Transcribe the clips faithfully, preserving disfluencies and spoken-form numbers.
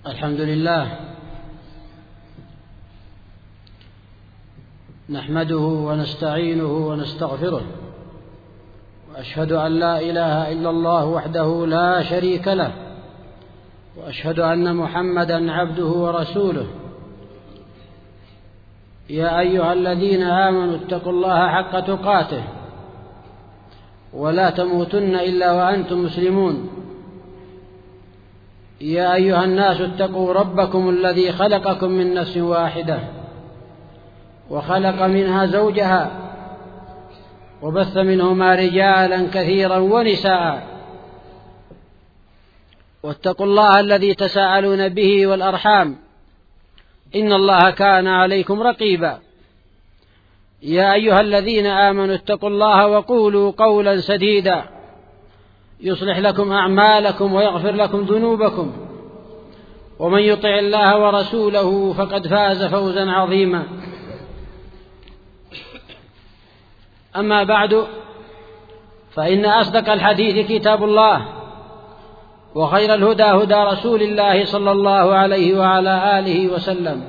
الحمد لله نحمده ونستعينه ونستغفره، وأشهد أن لا إله إلا الله وحده لا شريك له، وأشهد أن محمدًا عبده ورسوله. يا أيها الذين آمنوا اتقوا الله حق تقاته ولا تموتن إلا وأنتم مسلمون. يا أيها الناس اتقوا ربكم الذي خلقكم من نفس واحدة وخلق منها زوجها وبث منهما رجالا كثيرا ونساء، واتقوا الله الذي تساءلون به والأرحام إن الله كان عليكم رقيبا. يا أيها الذين آمنوا اتقوا الله وقولوا قولا سديدا يصلح لكم أعمالكم ويغفر لكم ذنوبكم، ومن يطع الله ورسوله فقد فاز فوزا عظيما. أما بعد، فإن أصدق الحديث كتاب الله، وخير الهدى هدى رسول الله صلى الله عليه وعلى آله وسلم،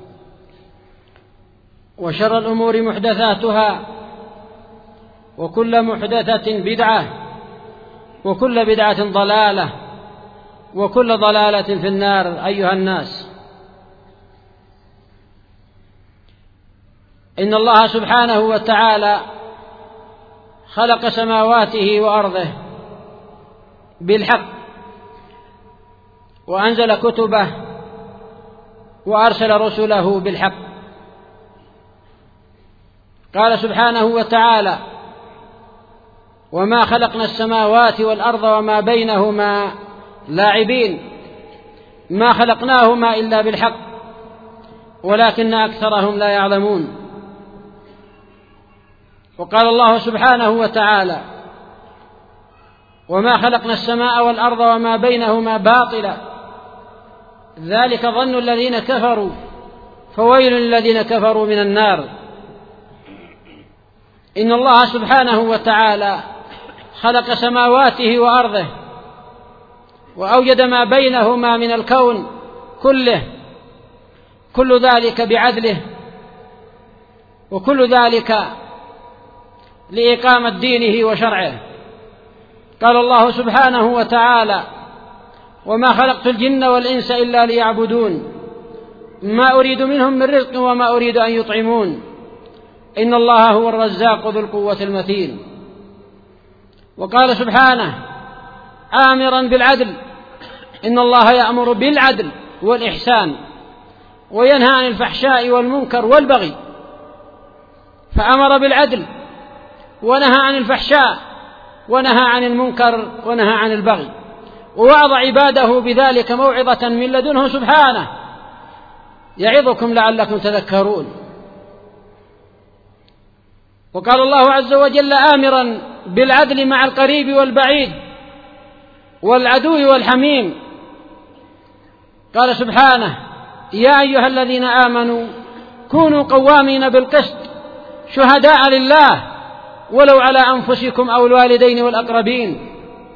وشر الأمور محدثاتها، وكل محدثة بدعة، وكل بدعة ضلالة، وكل ضلالة في النار. أيها الناس، إن الله سبحانه وتعالى خلق سماواته وأرضه بالحق، وأنزل كتبه وأرسل رسله بالحق. قال سبحانه وتعالى: وما خلقنا السماوات والأرض وما بينهما لاعبين، ما خلقناهما إلا بالحق ولكن أكثرهم لا يعلمون. وقال الله سبحانه وتعالى: وما خلقنا السماء والأرض وما بينهما باطلا، ذلك ظن الذين كفروا فويل للذين كفروا من النار. إن الله سبحانه وتعالى خلق سماواته وأرضه، وأوجد ما بينهما من الكون كله، كل ذلك بعدله، وكل ذلك لإقامة دينه وشرعه. قال الله سبحانه وتعالى: وما خلقت الجن والإنس إلا ليعبدون ما أريد منهم من رزق وما أريد أن يطعمون إن الله هو الرزاق ذو القوة المتين. وقال سبحانه آمرا بالعدل: إن الله يأمر بالعدل والإحسان وينهى عن الفحشاء والمنكر والبغي. فأمر بالعدل ونهى عن الفحشاء ونهى عن المنكر ونهى عن البغي، ووعظ عباده بذلك موعظة من لدنه سبحانه: يعظكم لعلكم تذكرون. وقال الله عز وجل آمرا بالعدل مع القريب والبعيد والعدو والحميم. قال سبحانه: يا أيها الذين آمنوا كونوا قوامين بالقسط شهداء لله ولو على أنفسكم أو الوالدين والأقربين.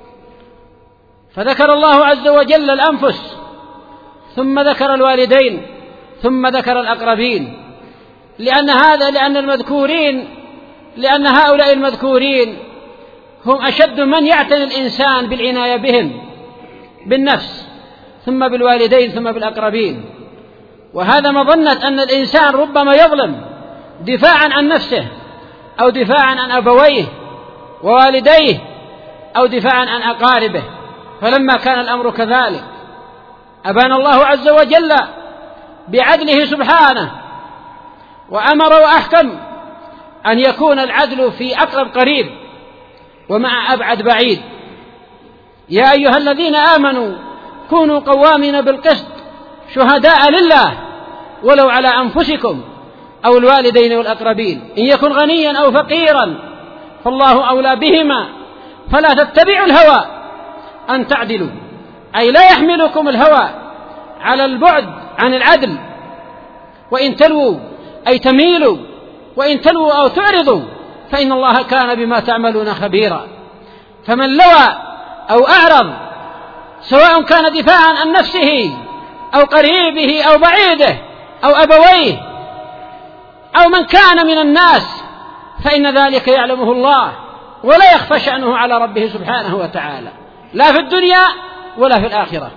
فذكر الله عز وجل الأنفس، ثم ذكر الوالدين، ثم ذكر الأقربين، لأن هذا لأن المذكورين لأن هؤلاء المذكورين هم أشد من يعتني الإنسان بالعناية بهم، بالنفس، ثم بالوالدين، ثم بالأقربين. وهذا مظنة أن الإنسان ربما يظلم دفاعا عن نفسه، أو دفاعا عن أبويه ووالديه، أو دفاعا عن أقاربه. فلما كان الأمر كذلك أبان الله عز وجل بعدله سبحانه، وأمر وأحكم أن يكون العدل في أقرب قريب ومع أبعد بعيد. يا أيها الذين آمنوا كونوا قوامين بالقسط شهداء لله ولو على أنفسكم أو الوالدين والأقربين، إن يكن غنيا أو فقيرا فالله أولى بهما فلا تتبعوا الهوى أن تعدلوا، أي لا يحملكم الهوى على البعد عن العدل. وإن تلووا أي تميلوا، وإن تلووا أو تعرضوا فإن الله كان بما تعملون خبيرا. فمن لوى أو أعرض سواء كان دفاعا عن نفسه أو قريبه أو بعيده أو أبويه أو من كان من الناس، فإن ذلك يعلمه الله ولا يخفى شأنه على ربه سبحانه وتعالى، لا في الدنيا ولا في الآخرة.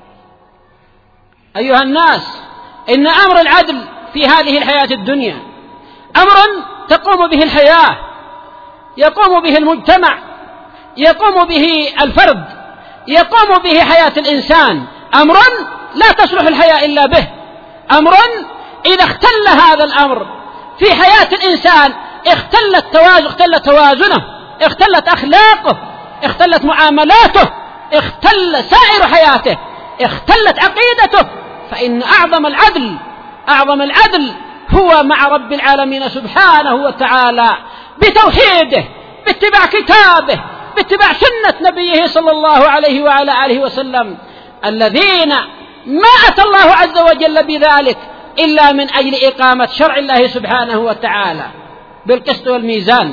أيها الناس، إن أمر العدل في هذه الحياة الدنيا أمر تقوم به الحياة، يقوم به المجتمع، يقوم به الفرد، يقوم به حياة الإنسان، أمر لا تصلح الحياة إلا به، أمر إذا اختل هذا الأمر في حياة الإنسان اختلت توازن اختل توازنه، اختلت أخلاقه، اختلت معاملاته، اختل سائر حياته، اختلت عقيدته. فإن أعظم العدل أعظم العدل هو مع رب العالمين سبحانه وتعالى بتوحيده، باتباع كتابه، باتباع سنة نبيه صلى الله عليه وعلى آله وسلم، الذين ما أتى الله عز وجل بذلك إلا من أجل إقامة شرع الله سبحانه وتعالى بالقسط والميزان.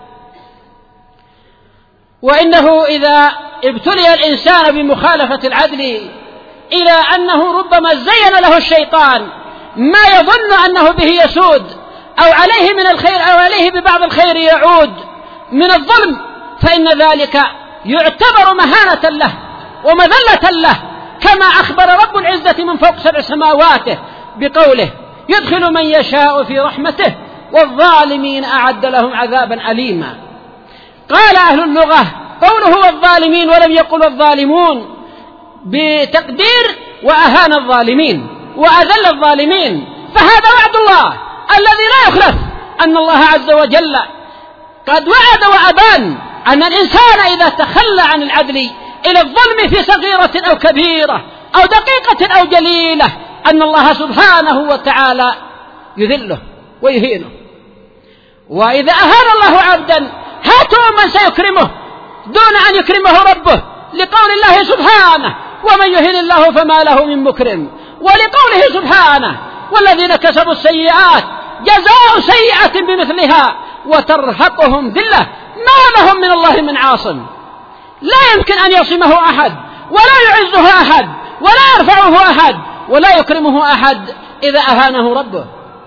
وإنه إذا ابتلي الإنسان بمخالفة العدل إلى أنه ربما زين له الشيطان ما يظن أنه به يسود أو عليه من الخير أو عليه ببعض الخير يعود من الظلم، فإن ذلك يعتبر مهانة له ومذلة له، كما أخبر رب العزة من فوق سبع سماواته بقوله: يدخل من يشاء في رحمته والظالمين أعد لهم عذابا أليما. قال أهل اللغة قوله والظالمين ولم يقل الظالمون بتقدير وأهان الظالمين وأذل الظالمين، فهذا وعد الله الذي لا يخلف، أن الله عز وجل قد وعد وأبان أن الإنسان إذا تخلى عن العدل إلى الظلم في صغيرة أو كبيرة أو دقيقة أو جليلة أن الله سبحانه وتعالى يذله ويهينه. وإذا أهان الله عبدا هاتوا من سيكرمه دون أن يكرمه ربه، لقول الله سبحانه: ومن يهن الله فما له من مكرم، ولقوله سبحانه: والذين كسبوا السيئات جزاء سيئة بمثلها وترهقهم ذلة ما لهم من الله من عاصم. لا يمكن أن يعصمه أحد ولا يعزه أحد ولا يرفعه أحد ولا يكرمه أحد إذا أهانه ربه.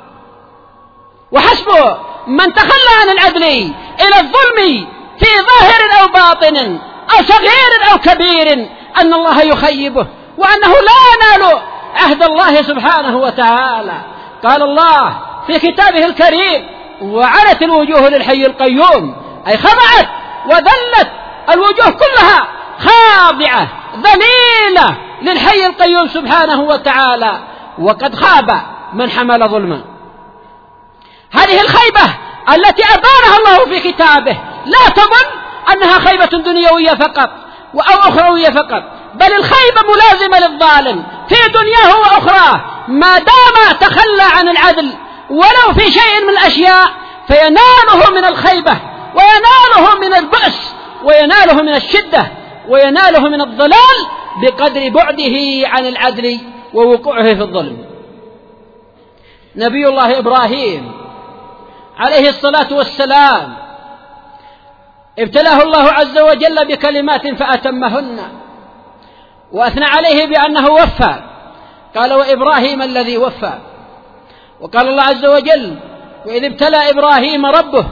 وحسبه من تخلى عن العدل إلى الظلم في ظاهر أو باطن أو صغير أو كبير أن الله يخيبه وأنه لا ينال عهد الله سبحانه وتعالى. قال الله في كتابه الكريم: وعنت الوجوه للحي القيوم، أي خضعت وذلت الوجوه كلها خاضعة ذليلة للحي القيوم سبحانه وتعالى، وقد خاب من حمل ظلما. هذه الخيبة التي أبانها الله في كتابه لا تظن أنها خيبة دنيوية فقط أو أخروية فقط، بل الخيبة ملازمة للظالم في دنياه وأخراه ما دام تخلى عن العدل ولو في شيء من الأشياء، فيناله من الخيبة ويناله من البؤس ويناله من الشدة ويناله من الضلال بقدر بعده عن العدل ووقوعه في الظلم. نبي الله إبراهيم عليه الصلاة والسلام ابتلاه الله عز وجل بكلمات فأتمهن، وأثنى عليه بأنه وفى، قال: وإبراهيم الذي وفى. وقال الله عز وجل: وإذ ابتلى إبراهيم ربه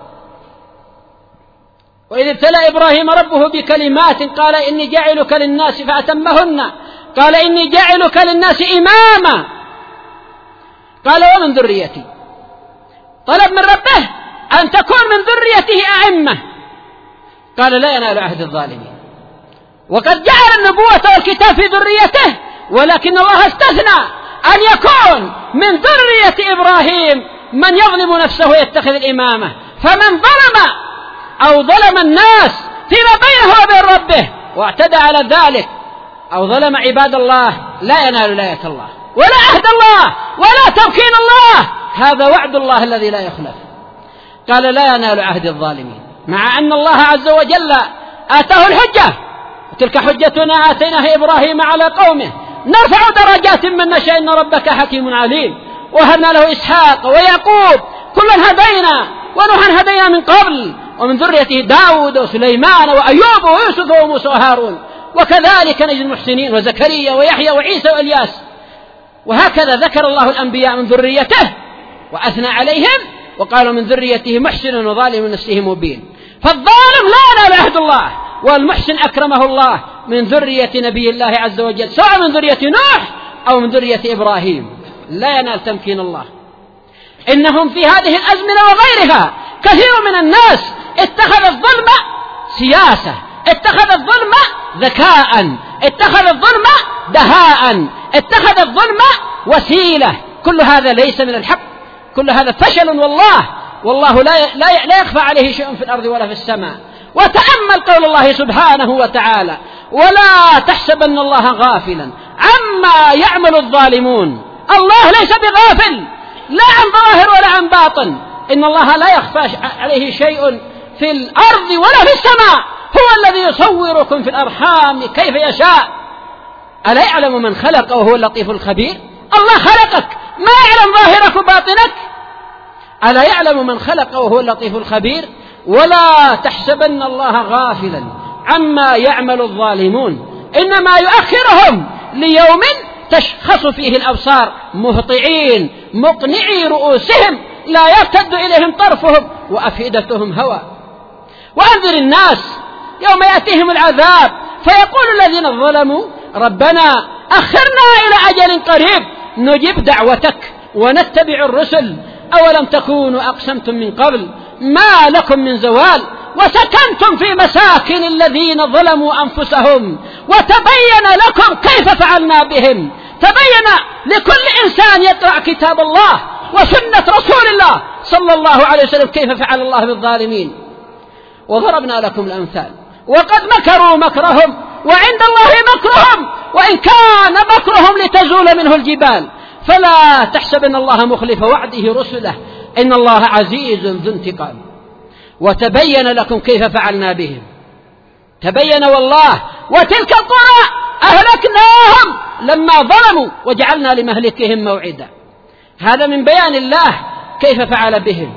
وإذ ابتلى إبراهيم ربه بكلمات قال: إني جاعلك للناس فأتمهن، قال: إني جاعلك للناس إماما، قال: ومن ذريتي. طلب من ربه أن تكون من ذريته أئمة، قال: لا ينال عهد الظالمين. وقد جعل النبوة والكتاب في ذريته، ولكن الله استثنى أن يكون من ذرية إبراهيم من يظلم نفسه ويتخذ الإمامة، فمن ظلم أو ظلم الناس فيما بينه وبين ربه واعتدى على ذلك أو ظلم عباد الله لا ينال ولاية الله ولا عهد الله ولا تمكين الله. هذا وعد الله الذي لا يخلف. قال: لا ينال عهد الظالمين، مع أن الله عز وجل آتاه الحجة: وتلك حجتنا آتيناها إبراهيم على قومه نرفع درجات من نشاء إن ربك حكيم عليم. وهبنا له إسحاق ويعقوب كلا هدينا ونوحا هدينا من قبل ومن ذريته داود وسليمان وأيوب ويوسف وموسى وهارون، وكذلك نجد المحسنين وزكريا ويحيى وعيسى وإلياس وهكذا ذكر الله الأنبياء من ذريته وأثنى عليهم وقالوا من ذريته محسن وظالم نفسه مبين. فالظالم لا ينال عهد الله، والمحسن أكرمه الله من ذرية نبي الله عز وجل، سواء من ذرية نوح أو من ذرية إبراهيم، لا ينال تمكين الله. إنهم في هذه الأزمنة وغيرها كثير من الناس اتخذ الظلم سياسة، اتخذ الظلم ذكاء، اتخذ الظلم دهاء، اتخذ الظلم وسيلة. كل هذا ليس من الحق، كل هذا فشل والله والله لا لا لا يخفى عليه شيء في الأرض ولا في السماء. وتأمل قول الله سبحانه وتعالى: ولا تحسبن الله غافلا عما يعمل الظالمون. الله ليس بغافل لا عن ظاهر ولا عن باطن، إن الله لا يخفى عليه شيء في الأرض ولا في السماء، هو الذي يصوركم في الأرحام كيف يشاء. ألا يعلم من خلق وهو اللطيف الخبير؟ الله خلقك ما يعلم ظاهرك وباطنك. ألا يعلم من خلق وهو اللطيف الخبير؟ ولا تحسبن الله غافلا عما يعمل الظالمون إنما يؤخرهم ليوم تشخص فيه الأبصار مهطعين مقنعي رؤوسهم لا يرتد إليهم طرفهم وأفئدتهم هوى. وأنذر الناس يوم يأتيهم العذاب فيقول الذين ظلموا ربنا أخرنا إلى أجل قريب نجب دعوتك ونتبع الرسل أولم تكونوا أقسمتم من قبل ما لكم من زوال وسكنتم في مساكن الذين ظلموا أنفسهم وتبين لكم كيف فعلنا بهم. تبين لكل إنسان يقرأ كتاب الله وسنة رسول الله صلى الله عليه وسلم كيف فعل الله بالظالمين. وضربنا لكم الأمثال وقد مكروا مكرهم وعند الله مكرهم وإن كان مكرهم لتزول منه الجبال فلا تحسبن الله مخلف وعده رسله إن الله عزيز ذو انتقام. وتبين لكم كيف فعلنا بهم. تبين والله. وتلك القرى أهلكناهم لما ظلموا وجعلنا لمهلكهم موعدا. هذا من بيان الله كيف فعل بهم،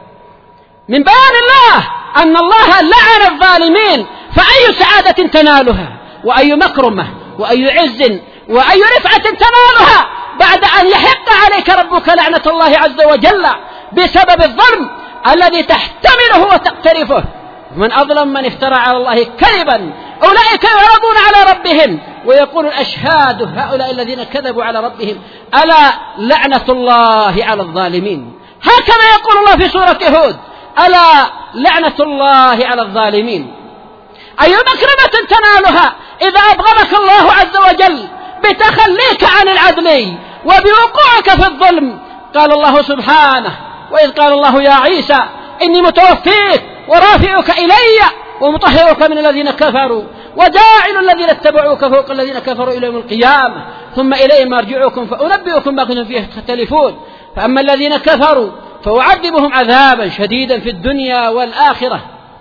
من بيان الله أن الله لعن الظالمين، فأي سعادة تنالها وأي مكرمة وأي عز وأي رفعة تنالها بعد أن يحق عليك ربك لعنة الله عز وجل بسبب الظلم الذي تحتمله وتقترفه. من أظلم من افترى على الله كذبا أولئك يعرضون على ربهم ويقول الأشهاد هؤلاء الذين كذبوا على ربهم ألا لعنة الله على الظالمين. هكذا يقول الله في سورة هود ألا لعنة الله على الظالمين. أي مكرمة تنالها إذا أبغضك الله عز وجل بتخليك عن العدل وبوقوعك في الظلم. قال الله سبحانه وإذ قال الله يا عيسى إني متوفيك ورافعك إلي ومطهرك من الذين كفروا وجاعل الذين اتبعوك فوق الذين كفروا إلى يوم القيامة ثم إلي مرجعكم فأنبئكم ما كنتم فيه تختلفون. فأما الذين كفروا فأعذبهم عذابا شديدا في الدنيا والآخرة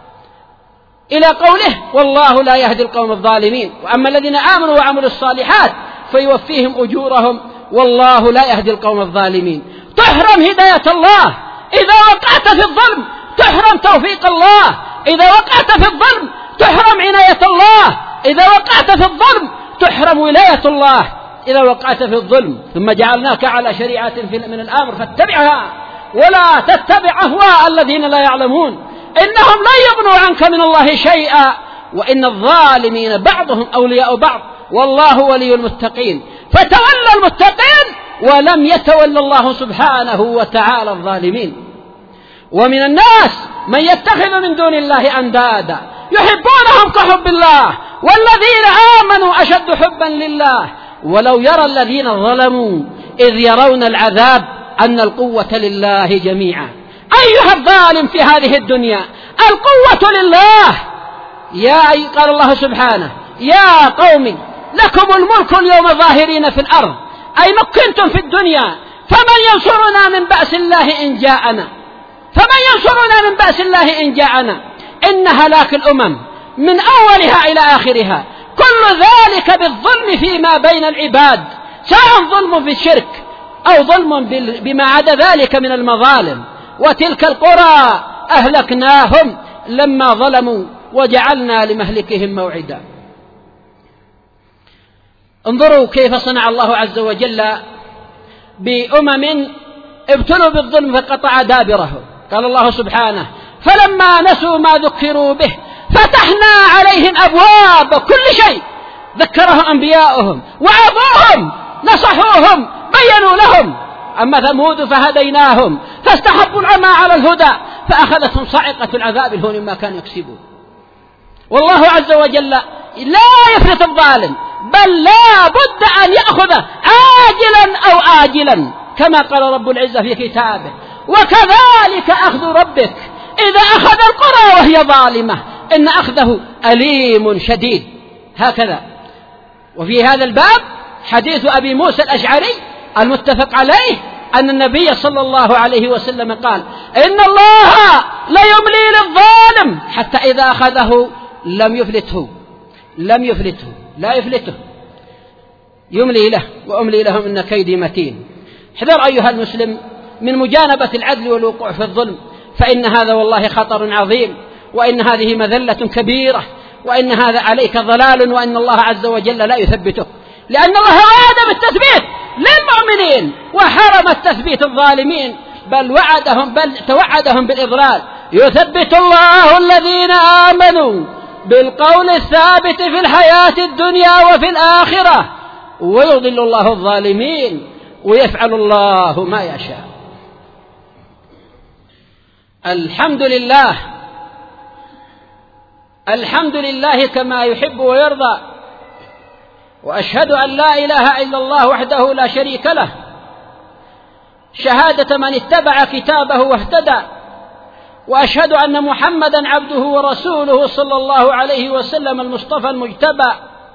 إلى قوله والله لا يهدي القوم الظالمين. وأما الذين آمنوا وعملوا الصالحات فيوفيهم أجورهم والله لا يهدي القوم الظالمين. تحرم هداية الله إذا وقعت في الظلم، تحرم توفيق الله إذا وقعت في الظلم، تحرم عناية الله إذا وقعت في الظلم، تحرم ولاية الله إذا وقعت في الظلم. ثم جعلناك على شريعة من الأمر فاتبعها ولا تتبع أهواء الذين لا يعلمون إنهم لا يغنوا عنك من الله شيئا وإن الظالمين بعضهم أولياء بعض والله ولي المتقين. فتولى المتقين ولم يتولى الله سبحانه وتعالى الظالمين. ومن الناس من يتخذ من دون الله أندادا يحبونهم كحب الله والذين آمنوا أشد حبا لله ولو يرى الذين ظلموا إذ يرون العذاب أن القوة لله جميعا. أيها الظالم في هذه الدنيا القوة لله. يا أي قال الله سبحانه يا قوم لكم الملك اليوم ظاهرين في الأرض أي مكنتم في الدنيا فمن ينصرنا من بأس الله إن جاءنا فمن ينصرنا من بأس الله إن جاءنا. إن هلاك الأمم من أولها إلى آخرها كل ذلك بالظلم فيما بين العباد سواء ظلم بالشرك أو ظلم بما عدا ذلك من المظالم. وتلك القرى أهلكناهم لما ظلموا وجعلنا لمهلكهم موعدا. انظروا كيف صنع الله عز وجل بأمم ابتلوا بالظلم فقطع دابرهم. قال الله سبحانه: فلما نسوا ما ذكروا به فتحنا عليهم أبواب كل شيء ذكرهم أنبياؤهم وعظوهم نصحوهم بينوا لهم. أما ثمود فهديناهم فاستحبوا العمى على الهدى فأخذتهم صاعقة العذاب الهون ما كانوا يكسبون. والله عز وجل لا يفلت الظالم، بل لا بد أن يأخذه عاجلا أو آجلا، كما قال رب العزة في كتابه: وكذلك أخذ ربك إذا أخذ القرى وهي ظالمة إن أخذه أليم شديد. هكذا. وفي هذا الباب حديث أبي موسى الأشعري المتفق عليه أن النبي صلى الله عليه وسلم قال: إن الله لا يملي للظالم حتى إذا أخذه لم يفلته لم يفلته لا يفلته يملي له وأملي لهم إن كيدي متين. احذر أيها المسلم من مجانبة العدل والوقوع في الظلم، فإن هذا والله خطر عظيم، وإن هذه مذلة كبيرة، وإن هذا عليك ضلال، وإن الله عز وجل لا يثبتك، لأن الله وعد بالتثبيت للمؤمنين وحرم التثبيت الظالمين، بل وعدهم بل توعدهم بالإضلال. يثبت الله الذين آمنوا بالقول الثابت في الحياة الدنيا وفي الآخرة ويضل الله الظالمين ويفعل الله ما يشاء. الحمد لله الحمد لله كما يحب ويرضى، وأشهد أن لا إله إلا الله وحده لا شريك له شهادة من اتبع كتابه واهتدى، وأشهد أن محمدا عبده ورسوله صلى الله عليه وسلم المصطفى المجتبى،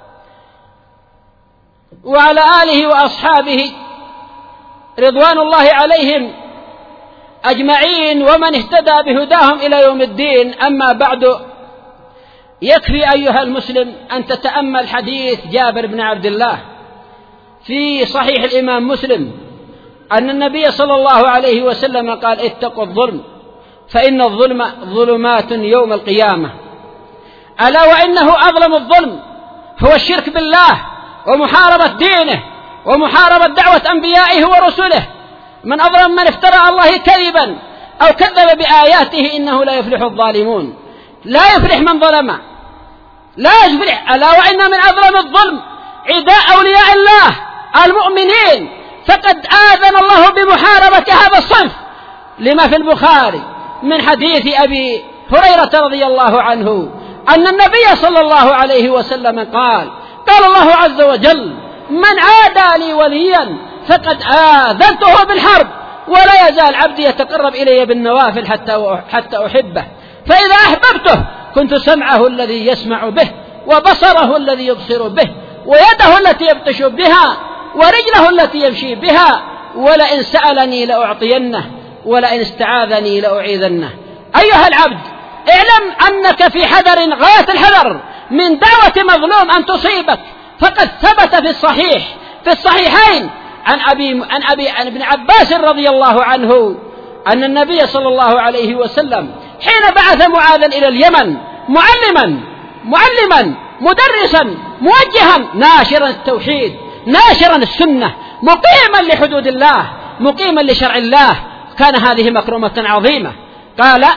وعلى آله وأصحابه رضوان الله عليهم أجمعين ومن اهتدى بهداهم إلى يوم الدين. أما بعد، يكفي أيها المسلم أن تتأمل حديث جابر بن عبد الله في صحيح الإمام مسلم أن النبي صلى الله عليه وسلم قال: اتقوا الظلم فإن الظلم ظلمات يوم القيامة. ألا وإنه أظلم الظلم هو الشرك بالله ومحاربة دينه ومحاربة دعوة أنبيائه ورسله. من أظلم من افترى على الله كذبا أو كذب بآياته إنه لا يفلح الظالمون. لا يفلح من ظلم، لا يفلح. ألا وإن من أظلم الظلم عداء أولياء الله المؤمنين، فقد آذن الله بمحاربة هذا الصنف، لما في البخاري من حديث أبي هريرة رضي الله عنه أن النبي صلى الله عليه وسلم قال: قال الله عز وجل: من عادى لي وليا فقد آذنته بالحرب، ولا يزال عبدي يتقرب إلي بالنوافل حتى حتى أحبه، فإذا أحببته كنت سمعه الذي يسمع به وبصره الذي يبصر به ويده التي يبطش بها ورجله التي يمشي بها، ولئن سألني لأعطينه ولئن استعاذني لأعيذنه. أيها العبد، اعلم أنك في حذر غاية الحذر من دعوة مظلوم أن تصيبك، فقد ثبت في الصحيح في الصحيحين عن أبي عن أبي عن ابن عباس رضي الله عنه أن النبي صلى الله عليه وسلم حين بعث معاذا إلى اليمن معلما معلما مدرسا موجها ناشرا التوحيد ناشرا السنة مقيما لحدود الله مقيما لشرع الله، كان هذه مكرمة عظيمة. قال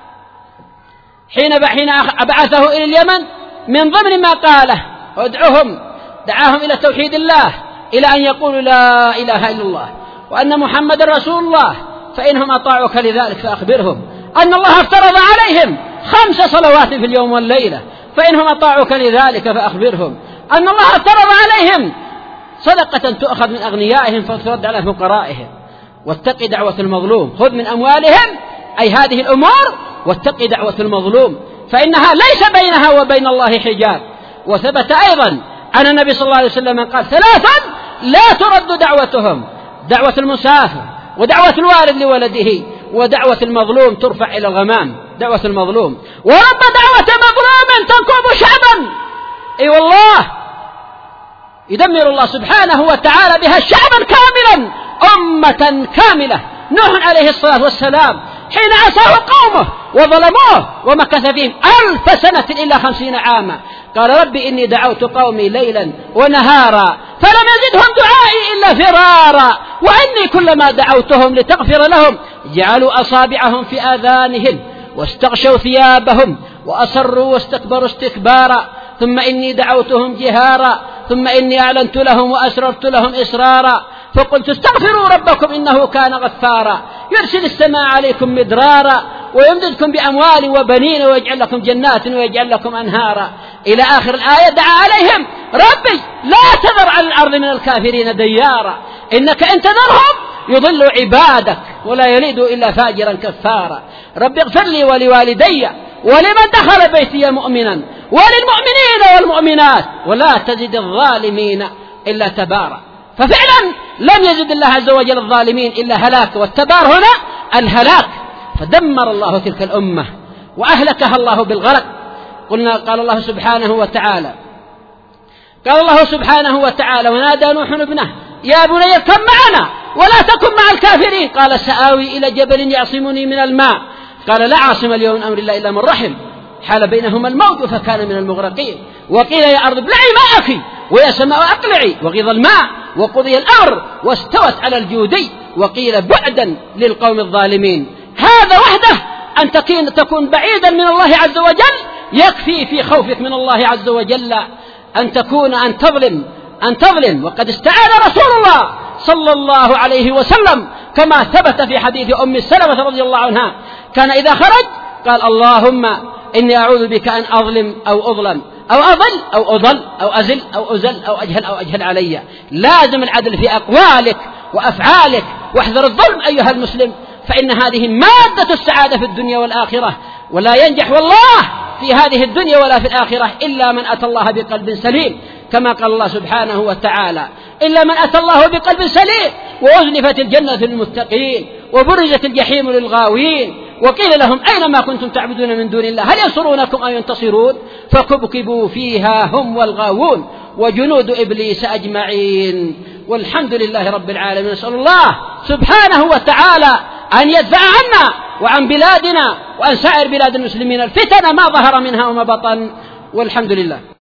حين حين بعثه إلى اليمن من ضمن ما قاله: ادعوهم دعاهم إلى توحيد الله، إلى أن يقولوا لا إله إلا الله وأن محمد رسول الله، فإنهم أطاعوك لذلك فأخبرهم أن الله افترض عليهم خمس صلوات في اليوم والليلة، فإنهم أطاعوك لذلك فأخبرهم أن الله افترض عليهم صدقة تؤخذ من أغنيائهم فترد على فقرائهم، واتق دعوة المظلوم، خذ من أموالهم، أي هذه الأمور، واتق دعوة المظلوم فإنها ليس بينها وبين الله حجاب. وثبت أيضا أن النبي صلى الله عليه وسلم قال: ثلاثا لا ترد دعوتهم: دعوة المسافر، ودعوة الوالد لولده، ودعوة المظلوم ترفع إلى الغمام. دعوة المظلوم، ورب دعوة مظلوم تنكب شعبا. أي أيوة والله يدمر الله سبحانه وتعالى بها شعبا كاملا، أمة كاملة. نوح عليه الصلاة والسلام حين عصاه قومه وظلموه ومكث فيهم ألف سنة إلا خمسين عاما، قال: ربي إني دعوت قومي ليلا ونهارا فلم يزدهم دعائي إلا فرارا وإني كلما دعوتهم لتغفر لهم جعلوا أصابعهم في آذانهم واستغشوا ثيابهم وأصروا واستكبروا استكبارا ثم إني دعوتهم جهارا ثم إني أعلنت لهم وأسررت لهم إسرارا فقلت استغفروا ربكم إنه كان غفارا يرسل السماء عليكم مدرارا ويمددكم بأموال وبنين ويجعل لكم جنات ويجعل لكم أنهارا إلى آخر الآية. دعا عليهم ربي لا تذر على الأرض من الكافرين ديارا إنك إن تذرهم يضل عبادك ولا يلد إلا فاجرا كفارا. رب اغفر لي ولوالدي ولمن دخل بيتي مؤمنا وللمؤمنين والمؤمنات ولا تزد الظالمين إلا تبارا. ففعلا لم يزد الله عز وجل الظالمين إلا هلاك، والتبار هنا الهلاك. فدمر الله تلك الأمة وأهلكها الله بالغرق. قلنا قال الله سبحانه وتعالى قال الله سبحانه وتعالى ونادى نوح ابنه يا بني اركب معنا ولا تكن مع الكافرين قال سآوي إلى جبل يعصمني من الماء قال لا عاصم اليوم من أمر الله إلا من رحم حال بينهما الموج فكان من المغرقين. وقيل يا أرض ابلعي ماءك ويا سماء أقلعي وغيض الماء وقضي الأمر واستوت على الجودي وقيل بعدا للقوم الظالمين. هذا وحده أن تكون بعيدا من الله عز وجل يكفي في خوفك من الله عز وجل أن تكون أن تظلم أن تظلم. وقد استعان رسول الله صلى الله عليه وسلم كما ثبت في حديث أم سلمة رضي الله عنها كان إذا خرج قال اللهم إني أعوذ بك أن أظلم أو أظلم أو أضل أو أضل أو أزل أو أزل أو أجهل أو أجهل علي. لازم العدل في أقوالك وأفعالك واحذر الظلم أيها المسلم، فإن هذه مادة السعادة في الدنيا والآخرة، ولا ينجح والله في هذه الدنيا ولا في الآخرة إلا من أتى الله بقلب سليم، كما قال الله سبحانه وتعالى إلا من أتى الله بقلب سليم وأزلفت الجنة للمتقين وبرزت الجحيم للغاوين وقيل لهم أين ما كنتم تعبدون من دون الله هل ينصرونكم أو ينتصرون فكبكبوا فيها هم والغاوون وجنود إبليس أجمعين. والحمد لله رب العالمين. نسأل الله سبحانه وتعالى أن يدفع عنا وعن بلادنا وعن سائر بلاد المسلمين الفتن ما ظهر منها وما بطن، والحمد لله.